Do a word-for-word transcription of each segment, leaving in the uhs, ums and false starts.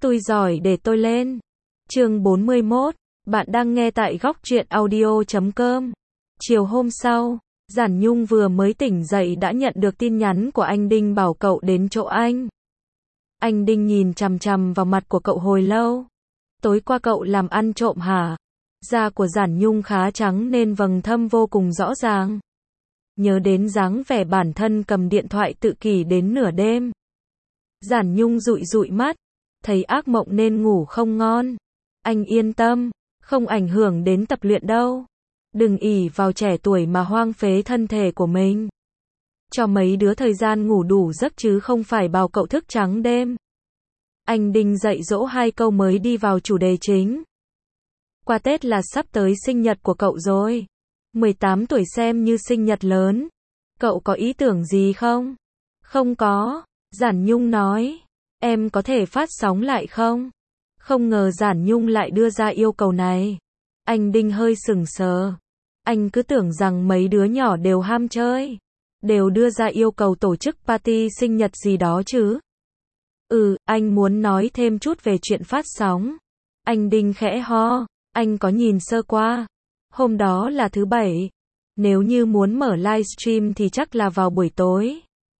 Tôi giỏi để tôi lên. Chương bốn mươi mốt. Bạn đang nghe tại góc truyện audio chấm com. Chiều hôm sau, Giản Nhung vừa mới tỉnh dậy đã nhận được tin nhắn của anh Đinh bảo cậu đến chỗ anh. Anh Đinh nhìn chằm chằm vào mặt của cậu hồi lâu. Tối qua cậu làm ăn trộm hả? Da của Giản Nhung khá trắng nên vầng thâm vô cùng rõ ràng. Nhớ đến dáng vẻ bản thân cầm điện thoại tự kỷ đến nửa đêm. Giản Nhung dụi dụi mắt, thấy ác mộng nên ngủ không ngon. Anh yên tâm, không ảnh hưởng đến tập luyện đâu. Đừng ỷ vào trẻ tuổi mà hoang phế thân thể của mình. Cho mấy đứa thời gian ngủ đủ giấc chứ không phải bảo cậu thức trắng đêm. Anh Đinh dạy dỗ hai câu mới đi vào chủ đề chính. Qua Tết là sắp tới sinh nhật của cậu rồi. mười tám tuổi xem như sinh nhật lớn. Cậu có ý tưởng gì không? Không có, Giản Nhung nói. Em có thể phát sóng lại không? Không ngờ Giản Nhung lại đưa ra yêu cầu này. Anh Đinh hơi sững sờ. Anh cứ tưởng rằng mấy đứa nhỏ đều ham chơi, đều đưa ra yêu cầu tổ chức party sinh nhật gì đó chứ. Ừ, anh muốn nói thêm chút về chuyện phát sóng. Anh Đinh khẽ ho, anh có nhìn sơ qua. Hôm đó là thứ bảy. Nếu như muốn mở livestream thì chắc là vào buổi tối.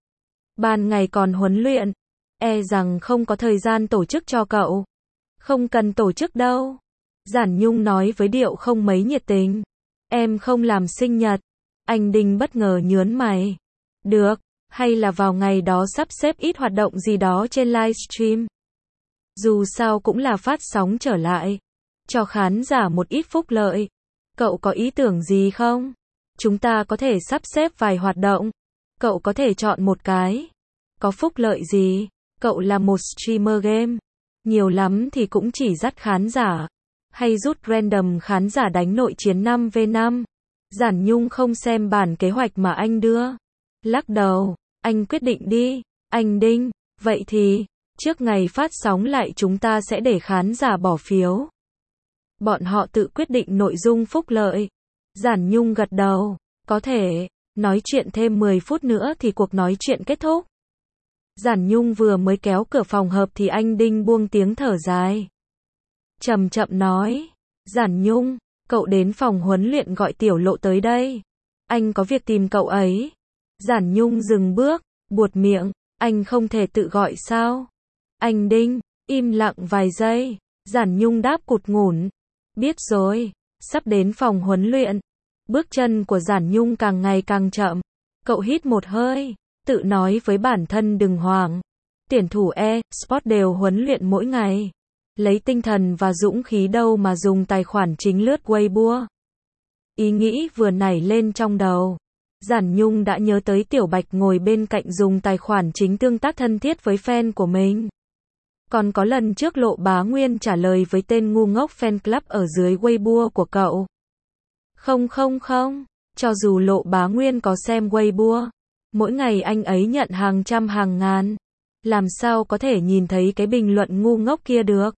Ban ngày còn huấn luyện, e rằng không có thời gian tổ chức cho cậu. Không cần tổ chức đâu. Giản Nhung nói với điệu không mấy nhiệt tình. Em không làm sinh nhật. Anh Đinh bất ngờ nhướng mày. Được, hay là vào ngày đó sắp xếp ít hoạt động gì đó trên livestream. Dù sao cũng là phát sóng trở lại. Cho khán giả một ít phúc lợi. Cậu có ý tưởng gì không? Chúng ta có thể sắp xếp vài hoạt động. Cậu có thể chọn một cái. Có phúc lợi gì? Cậu là một streamer game. Nhiều lắm thì cũng chỉ dắt khán giả. Hay rút random khán giả đánh nội chiến năm vs năm. Giản Nhung không xem bản kế hoạch mà anh đưa. Lắc đầu, anh quyết định đi. Anh Đinh, vậy thì, trước ngày phát sóng lại chúng ta sẽ để khán giả bỏ phiếu. Bọn họ tự quyết định nội dung phúc lợi. Giản Nhung gật đầu, có thể, nói chuyện thêm mười phút nữa thì cuộc nói chuyện kết thúc. Giản Nhung vừa mới kéo cửa phòng hợp thì anh Đinh buông tiếng thở dài. Chậm chậm nói, Giản Nhung, cậu đến phòng huấn luyện gọi Tiểu Lộ tới đây. Anh có việc tìm cậu ấy. Giản Nhung dừng bước, buột miệng, anh không thể tự gọi sao? Anh Đinh, im lặng vài giây. Giản Nhung đáp cụt ngủn. Biết rồi, sắp đến phòng huấn luyện. Bước chân của Giản Nhung càng ngày càng chậm. Cậu hít một hơi, tự nói với bản thân đừng hoảng. Tuyển thủ e-sport đều huấn luyện mỗi ngày. Lấy tinh thần và dũng khí đâu mà dùng tài khoản chính lướt Weibo. Ý nghĩ vừa nảy lên trong đầu. Giản Nhung đã nhớ tới Tiểu Bạch ngồi bên cạnh dùng tài khoản chính tương tác thân thiết với fan của mình. Còn có lần trước Lộ Bá Nguyên trả lời với tên ngu ngốc fan club ở dưới Weibo của cậu. Không không không, cho dù Lộ Bá Nguyên có xem Weibo, mỗi ngày anh ấy nhận hàng trăm hàng ngàn. Làm sao có thể nhìn thấy cái bình luận ngu ngốc kia được?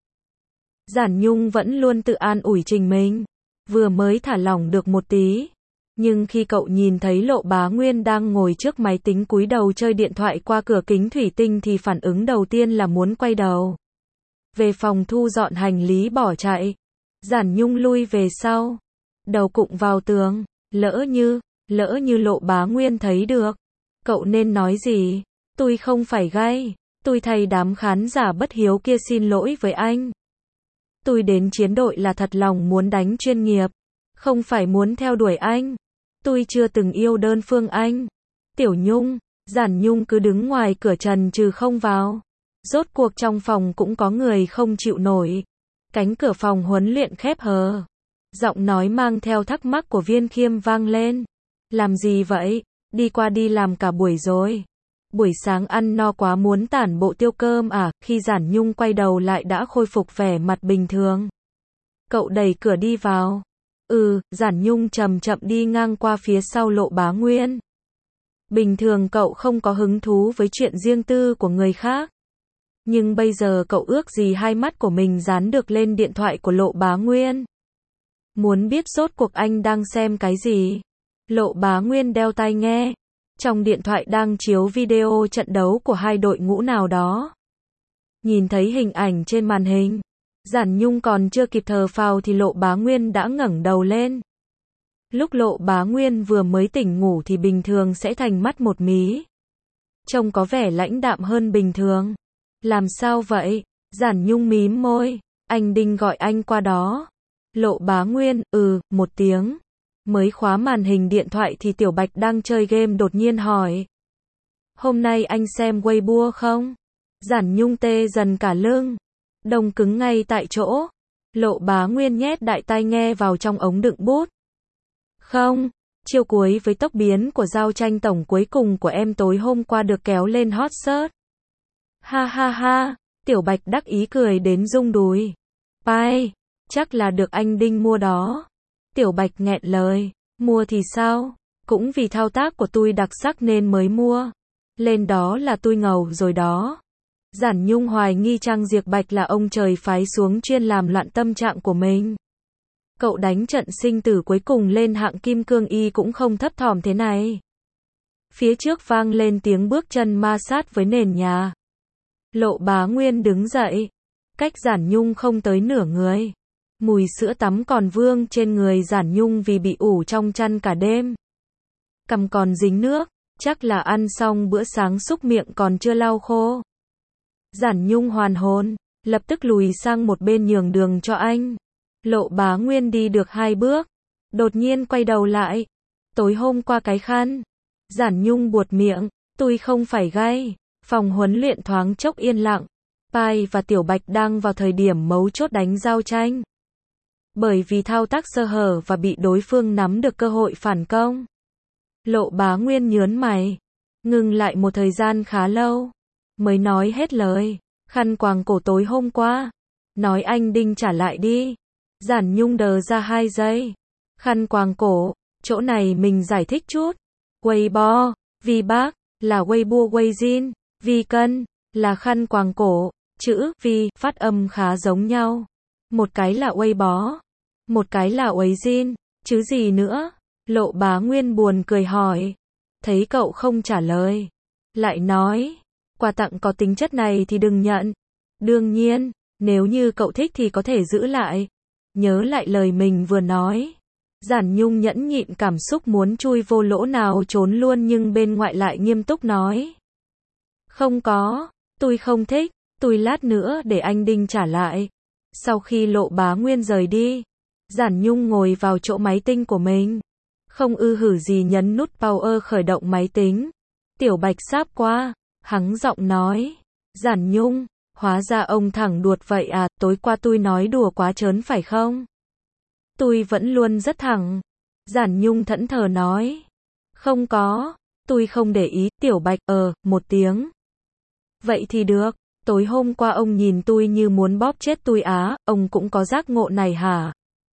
Giản Nhung vẫn luôn tự an ủi trình mình. Vừa mới thả lỏng được một tí. Nhưng khi cậu nhìn thấy Lộ Bá Nguyên đang ngồi trước máy tính cúi đầu chơi điện thoại qua cửa kính thủy tinh thì phản ứng đầu tiên là muốn quay đầu. Về phòng thu dọn hành lý bỏ chạy. Giản Nhung lui về sau. Đầu cụng vào tường. Lỡ như, lỡ như Lộ Bá Nguyên thấy được. Cậu nên nói gì? Tôi không phải gay. Tôi thay đám khán giả bất hiếu kia xin lỗi với anh. Tôi đến chiến đội là thật lòng muốn đánh chuyên nghiệp. Không phải muốn theo đuổi anh. Tôi chưa từng yêu đơn phương anh. Tiểu Nhung, Giản Nhung cứ đứng ngoài cửa trần trừ không vào. Rốt cuộc trong phòng cũng có người không chịu nổi. Cánh cửa phòng huấn luyện khép hờ. Giọng nói mang theo thắc mắc của Viên Khiêm vang lên. Làm gì vậy? Đi qua đi làm cả buổi rồi. Buổi sáng ăn no quá muốn tản bộ tiêu cơm à? Khi Giản Nhung quay đầu lại đã khôi phục vẻ mặt bình thường. Cậu đẩy cửa đi vào. Ừ, Giản Nhung chậm chậm đi ngang qua phía sau Lộ Bá Nguyên. Bình thường cậu không có hứng thú với chuyện riêng tư của người khác. Nhưng bây giờ cậu ước gì hai mắt của mình dán được lên điện thoại của Lộ Bá Nguyên. Muốn biết rốt cuộc anh đang xem cái gì? Lộ Bá Nguyên đeo tai nghe. Trong điện thoại đang chiếu video trận đấu của hai đội ngũ nào đó. Nhìn thấy hình ảnh trên màn hình, Giản Nhung còn chưa kịp thở phào thì Lộ Bá Nguyên đã ngẩng đầu lên. Lúc Lộ Bá Nguyên vừa mới tỉnh ngủ thì bình thường sẽ thành mắt một mí. Trông có vẻ lãnh đạm hơn bình thường. Làm sao vậy? Giản Nhung mím môi. Anh Đinh gọi anh qua đó. Lộ Bá Nguyên, ừ, một tiếng. Mới khóa màn hình điện thoại thì Tiểu Bạch đang chơi game đột nhiên hỏi. Hôm nay anh xem Weibo không? Giản Nhung tê dần cả lưng. Đông cứng ngay tại chỗ. Lộ Bá Nguyên nhét đại tai nghe vào trong ống đựng bút. Không, chiêu cuối với tốc biến của giao tranh tổng cuối cùng của em tối hôm qua được kéo lên hot search. Ha ha ha, Tiểu Bạch đắc ý cười đến rung đùi. Pai, chắc là được anh Đinh mua đó. Tiểu Bạch nghẹn lời, mua thì sao? Cũng vì thao tác của tôi đặc sắc nên mới mua. Lên đó là tôi ngầu rồi đó. Giản Nhung hoài nghi Trang Diệp Bạch là ông trời phái xuống chuyên làm loạn tâm trạng của mình. Cậu đánh trận sinh tử cuối cùng lên hạng kim cương y cũng không thấp thỏm thế này. Phía trước vang lên tiếng bước chân ma sát với nền nhà. Lộ Bá Nguyên đứng dậy. Cách Giản Nhung không tới nửa người. Mùi sữa tắm còn vương trên người Giản Nhung vì bị ủ trong chăn cả đêm. Cằm còn dính nước, chắc là ăn xong bữa sáng xúc miệng còn chưa lau khô. Giản Nhung hoàn hồn, lập tức lùi sang một bên nhường đường cho anh. Lộ Bá Nguyên đi được hai bước, đột nhiên quay đầu lại. Tối hôm qua cái khăn. Giản Nhung buột miệng, tôi không phải gay. Phòng huấn luyện thoáng chốc yên lặng. Pai và Tiểu Bạch đang vào thời điểm mấu chốt đánh giao tranh. Bởi vì thao tác sơ hở và bị đối phương nắm được cơ hội phản công. Lộ Bá Nguyên nhớn mày, ngừng lại một thời gian khá lâu, mới nói hết lời. Khăn quàng cổ tối hôm qua. Nói anh Đinh trả lại đi. Giản Nhung đờ ra hai giây. Khăn quàng cổ, chỗ này mình giải thích chút. Weibo, vì bác, là Weibo Weijin, vì cân, là khăn quàng cổ, chữ, vì, phát âm khá giống nhau. Một cái là Weibo, một cái là Weijin, chứ gì nữa? Lộ Bá Nguyên buồn cười hỏi. Thấy cậu không trả lời. Lại nói, quà tặng có tính chất này thì đừng nhận. Đương nhiên, nếu như cậu thích thì có thể giữ lại. Nhớ lại lời mình vừa nói. Giản Nhung nhẫn nhịn cảm xúc muốn chui vô lỗ nào trốn luôn nhưng bên ngoại lại nghiêm túc nói. Không có, tôi không thích, tôi lát nữa để anh Đinh trả lại. Sau khi Lộ Bá Nguyên rời đi, Giản Nhung ngồi vào chỗ máy tính của mình. Không ư hử gì nhấn nút power khởi động máy tính. Tiểu Bạch sáp qua, hắng giọng nói. Giản Nhung, hóa ra ông thẳng đuột vậy à, tối qua tôi nói đùa quá trớn phải không? Tôi vẫn luôn rất thẳng. Giản Nhung thẫn thờ nói. Không có, tôi không để ý. Tiểu Bạch, ờ, một tiếng. Vậy thì được, tối hôm qua ông nhìn tôi như muốn bóp chết tôi á, ông cũng có giác ngộ này hả?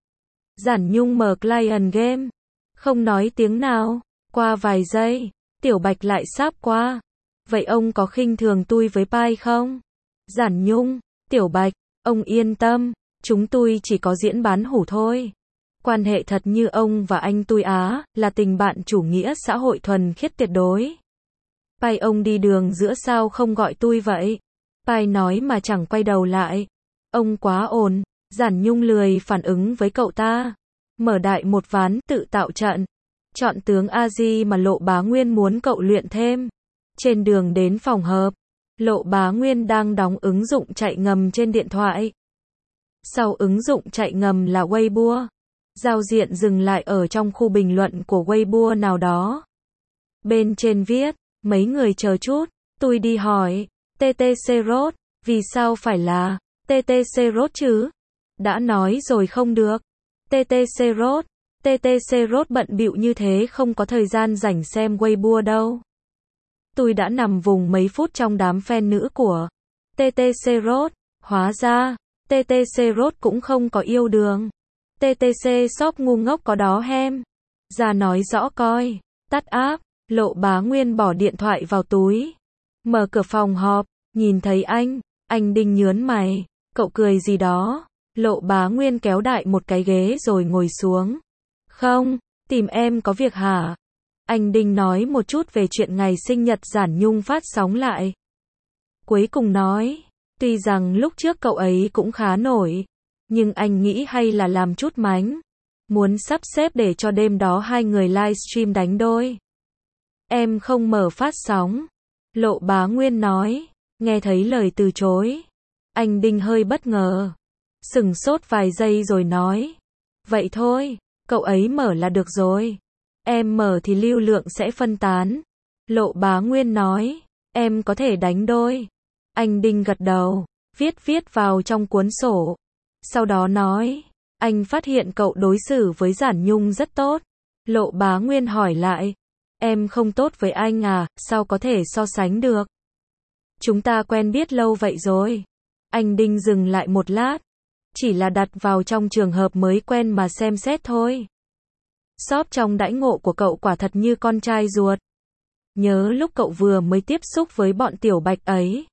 Giản Nhung mở client game. Không nói tiếng nào. Qua vài giây, Tiểu Bạch lại sáp qua. Vậy ông có khinh thường tôi với Pai không? Giản Nhung, Tiểu Bạch, ông yên tâm, chúng tôi chỉ có diễn bán hủ thôi. Quan hệ thật như ông và anh tôi á, là tình bạn chủ nghĩa xã hội thuần khiết tuyệt đối. Pai ông đi đường giữa sao không gọi tôi vậy? Pai nói mà chẳng quay đầu lại. Ông quá ồn. Giản Nhung lười phản ứng với cậu ta. Mở đại một ván tự tạo trận. Chọn tướng a di mà Lộ Bá Nguyên muốn cậu luyện thêm. Trên đường đến phòng họp, Lộ Bá Nguyên đang đóng ứng dụng chạy ngầm trên điện thoại. Sau ứng dụng chạy ngầm là Weibo. Giao diện dừng lại ở trong khu bình luận của Weibo nào đó. Bên trên viết, mấy người chờ chút, tôi đi hỏi, tê tê xê Road, vì sao phải là tê tê xê Road chứ? Đã nói rồi không được. tê tê xê Road, tê tê xê Road bận bịu như thế không có thời gian rảnh xem Weibo đâu. Tôi đã nằm vùng mấy phút trong đám fan nữ của tê tê xê Road, hóa ra, tê tê xê Road cũng không có yêu đường. tê tê xê shop ngu ngốc có đó hem. Ra nói rõ coi, tắt app, Lộ Bá Nguyên bỏ điện thoại vào túi. Mở cửa phòng họp, nhìn thấy anh, anh Đinh nhớn mày, cậu cười gì đó. Lộ Bá Nguyên kéo đại một cái ghế rồi ngồi xuống. Không, tìm em có việc hả? Anh Đinh nói một chút về chuyện ngày sinh nhật Giản Nhung phát sóng lại. Cuối cùng nói, Tuy rằng lúc trước cậu ấy cũng khá nổi, nhưng anh nghĩ hay là làm chút mánh. Muốn sắp xếp để cho đêm đó hai người livestream đánh đôi. Em không mở phát sóng. Lộ Bá Nguyên nói. Nghe thấy lời từ chối, anh Đinh hơi bất ngờ. Sửng sốt vài giây rồi nói. Vậy thôi, cậu ấy mở là được rồi. Em mở thì lưu lượng sẽ phân tán. Lộ Bá Nguyên nói. Em có thể đánh đôi. Anh Đinh gật đầu, viết viết vào trong cuốn sổ. Sau đó nói. Anh phát hiện cậu đối xử với Giản Nhung rất tốt. Lộ Bá Nguyên hỏi lại. Em không tốt với anh à, sao có thể so sánh được? Chúng ta quen biết lâu vậy rồi. Anh Đinh dừng lại một lát. Chỉ là đặt vào trong trường hợp mới quen mà xem xét thôi. Shop trong đãi ngộ của cậu quả thật như con trai ruột. Nhớ lúc cậu vừa mới tiếp xúc với bọn tiểu bạch ấy.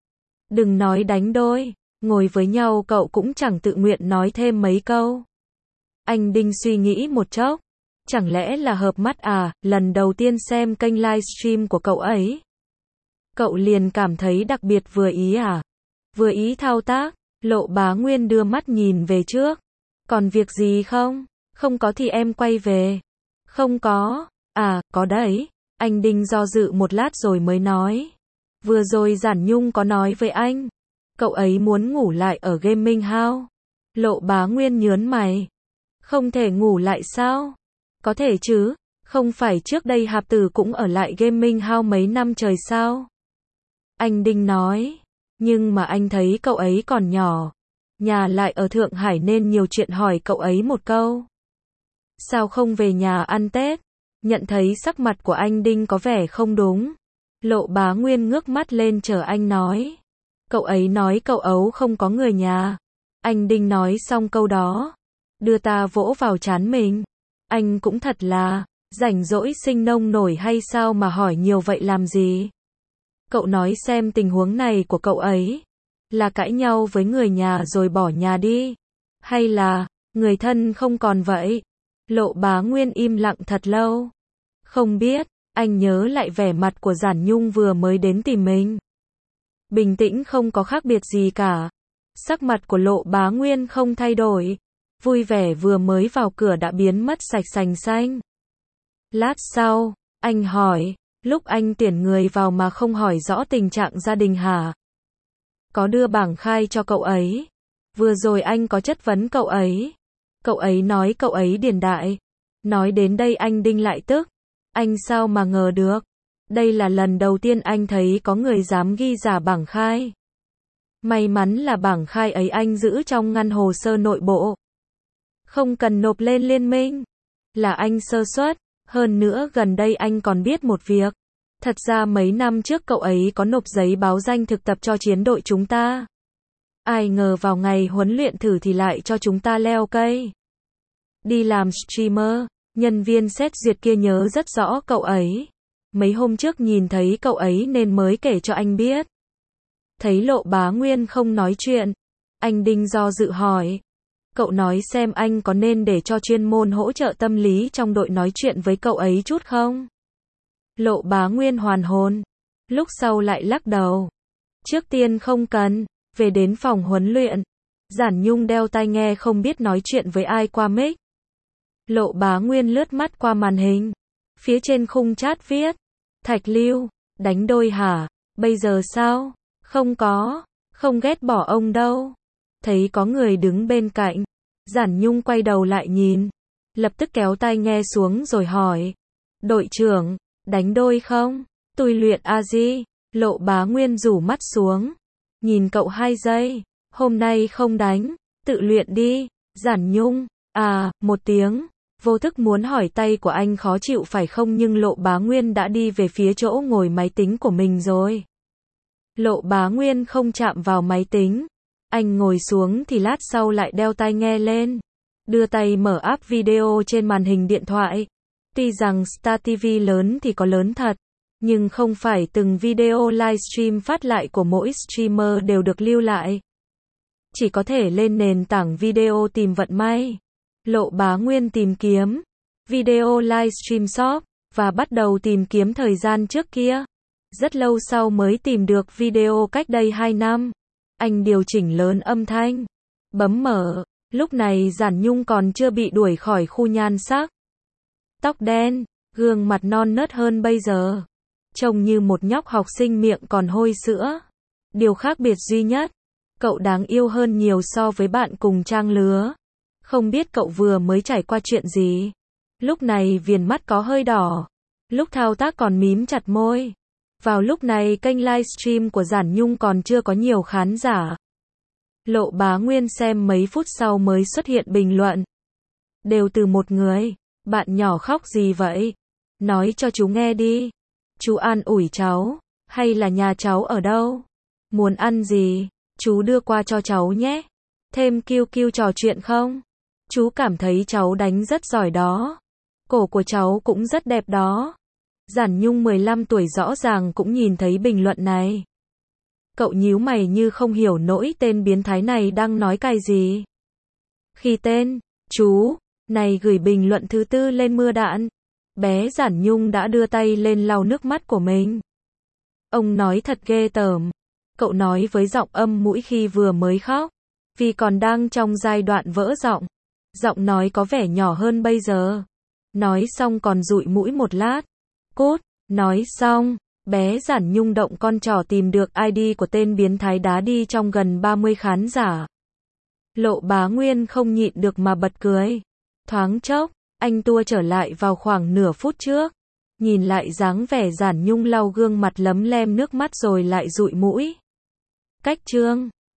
Đừng nói đánh đôi, ngồi với nhau cậu cũng chẳng tự nguyện nói thêm mấy câu. Anh Đinh suy nghĩ một chốc. Chẳng lẽ là hợp mắt à, lần đầu tiên xem kênh livestream của cậu ấy. Cậu liền cảm thấy đặc biệt vừa ý à? Vừa ý thao tác, Lộ Bá Nguyên đưa mắt nhìn về trước. Còn việc gì không? Không có thì em quay về. Không có. À, có đấy. Anh Đinh do dự một lát rồi mới nói. Vừa rồi Giản Nhung có nói với anh. Cậu ấy muốn ngủ lại ở Gaming House. Lộ Bá Nguyên nhớn mày. Không thể ngủ lại sao? Có thể chứ. Không phải trước đây Hạp Tử cũng ở lại Gaming House mấy năm trời sao? Anh Đinh nói. Nhưng mà anh thấy cậu ấy còn nhỏ. Nhà lại ở Thượng Hải nên nhiều chuyện hỏi cậu ấy một câu. Sao không về nhà ăn Tết? Nhận thấy sắc mặt của anh Đinh có vẻ không đúng. Lộ Bá Nguyên ngước mắt lên chờ anh nói. Cậu ấy nói cậu ấu không có người nhà. Anh Đinh nói xong câu đó. Đưa ta vỗ vào trán mình. Anh cũng thật là, rảnh rỗi sinh nông nổi hay sao mà hỏi nhiều vậy làm gì? Cậu nói xem tình huống này của cậu ấy. Là cãi nhau với người nhà rồi bỏ nhà đi. Hay là, người thân không còn vậy? Lộ Bá Nguyên im lặng thật lâu. Không biết, anh nhớ lại vẻ mặt của Giản Nhung vừa mới đến tìm mình. Bình tĩnh không có khác biệt gì cả. Sắc mặt của Lộ Bá Nguyên không thay đổi. Vui vẻ vừa mới vào cửa đã biến mất sạch sành xanh. Lát sau, anh hỏi, lúc anh tuyển người vào mà không hỏi rõ tình trạng gia đình hả? Có đưa bảng khai cho cậu ấy. Vừa rồi anh có chất vấn cậu ấy. Cậu ấy nói cậu ấy điền đại. Nói đến đây anh Đinh lại tức. Anh sao mà ngờ được. Đây là lần đầu tiên anh thấy có người dám ghi giả bảng khai. May mắn là bảng khai ấy anh giữ trong ngăn hồ sơ nội bộ. Không cần nộp lên liên minh. Là anh sơ suất. Hơn nữa gần đây anh còn biết một việc. Thật ra mấy năm trước cậu ấy có nộp giấy báo danh thực tập cho chiến đội chúng ta. Ai ngờ vào ngày huấn luyện thử thì lại cho chúng ta leo cây. Đi làm streamer, nhân viên xét duyệt kia nhớ rất rõ cậu ấy. Mấy hôm trước nhìn thấy cậu ấy nên mới kể cho anh biết. Thấy Lộ Bá Nguyên không nói chuyện. Anh Đinh do dự hỏi. Cậu nói xem anh có nên để cho chuyên môn hỗ trợ tâm lý trong đội nói chuyện với cậu ấy chút không? Lộ Bá Nguyên hoàn hồn. Lúc sau lại lắc đầu. Trước tiên không cần. Về đến phòng huấn luyện. Giản Nhung đeo tai nghe không biết nói chuyện với ai qua mic. Lộ Bá Nguyên lướt mắt qua màn hình. Phía trên khung chat viết. Thạch Lưu, đánh đôi hả? Bây giờ sao? Không có. Không ghét bỏ ông đâu. Thấy có người đứng bên cạnh. Giản Nhung quay đầu lại nhìn. Lập tức kéo tai nghe xuống rồi hỏi. Đội trưởng, đánh đôi không? Tôi luyện a di. Lộ Bá Nguyên rủ mắt xuống. Nhìn cậu hai giây. Hôm nay không đánh. Tự luyện đi. Giản Nhung. À, một tiếng. Vô thức muốn hỏi tay của anh khó chịu phải không nhưng Lộ Bá Nguyên đã đi về phía chỗ ngồi máy tính của mình rồi. Lộ Bá Nguyên không chạm vào máy tính. Anh ngồi xuống thì lát sau lại đeo tai nghe lên. Đưa tay mở app video trên màn hình điện thoại. Tuy rằng Star ti vi lớn thì có lớn thật. Nhưng không phải từng video livestream phát lại của mỗi streamer đều được lưu lại. Chỉ có thể lên nền tảng video tìm vận may. Lộ Bá Nguyên tìm kiếm video livestream shop và bắt đầu tìm kiếm thời gian trước kia. Rất lâu sau mới tìm được video cách đây hai năm. Anh điều chỉnh lớn âm thanh. Bấm mở. Lúc này Giản Nhung còn chưa bị đuổi khỏi khu nhan sắc. Tóc đen, gương mặt non nớt hơn bây giờ. Trông như một nhóc học sinh miệng còn hôi sữa. Điều khác biệt duy nhất, cậu đáng yêu hơn nhiều so với bạn cùng trang lứa. Không biết cậu vừa mới trải qua chuyện gì. Lúc này viền mắt có hơi đỏ. Lúc thao tác còn mím chặt môi. Vào lúc này kênh livestream của Giản Nhung còn chưa có nhiều khán giả. Lộ Bá Nguyên xem mấy phút sau mới xuất hiện bình luận. Đều từ một người. Bạn nhỏ khóc gì vậy? Nói cho chú nghe đi. Chú an ủi cháu. Hay là nhà cháu ở đâu? Muốn ăn gì? Chú đưa qua cho cháu nhé. Thêm kiu kiu trò chuyện không? Chú cảm thấy cháu đánh rất giỏi đó. Cổ của cháu cũng rất đẹp đó. Giản Nhung mười lăm tuổi rõ ràng cũng nhìn thấy bình luận này. Cậu nhíu mày như không hiểu nỗi tên biến thái này đang nói cái gì. Khi tên, chú, này gửi bình luận thứ tư lên mưa đạn, bé Giản Nhung đã đưa tay lên lau nước mắt của mình. Ông nói thật ghê tởm. Cậu nói với giọng âm mũi khi vừa mới khóc. Vì còn đang trong giai đoạn vỡ giọng. Giọng nói có vẻ nhỏ hơn bây giờ. Nói xong còn dụi mũi một lát. Cút, nói xong. Bé Giản Nhung động con trỏ tìm được i đê của tên biến thái đá đi trong gần ba mươi khán giả. Lộ Bá Nguyên không nhịn được mà bật cười. Thoáng chốc, anh tua trở lại vào khoảng nửa phút trước. Nhìn lại dáng vẻ Giản Nhung lau gương mặt lấm lem nước mắt rồi lại dụi mũi. Cách chương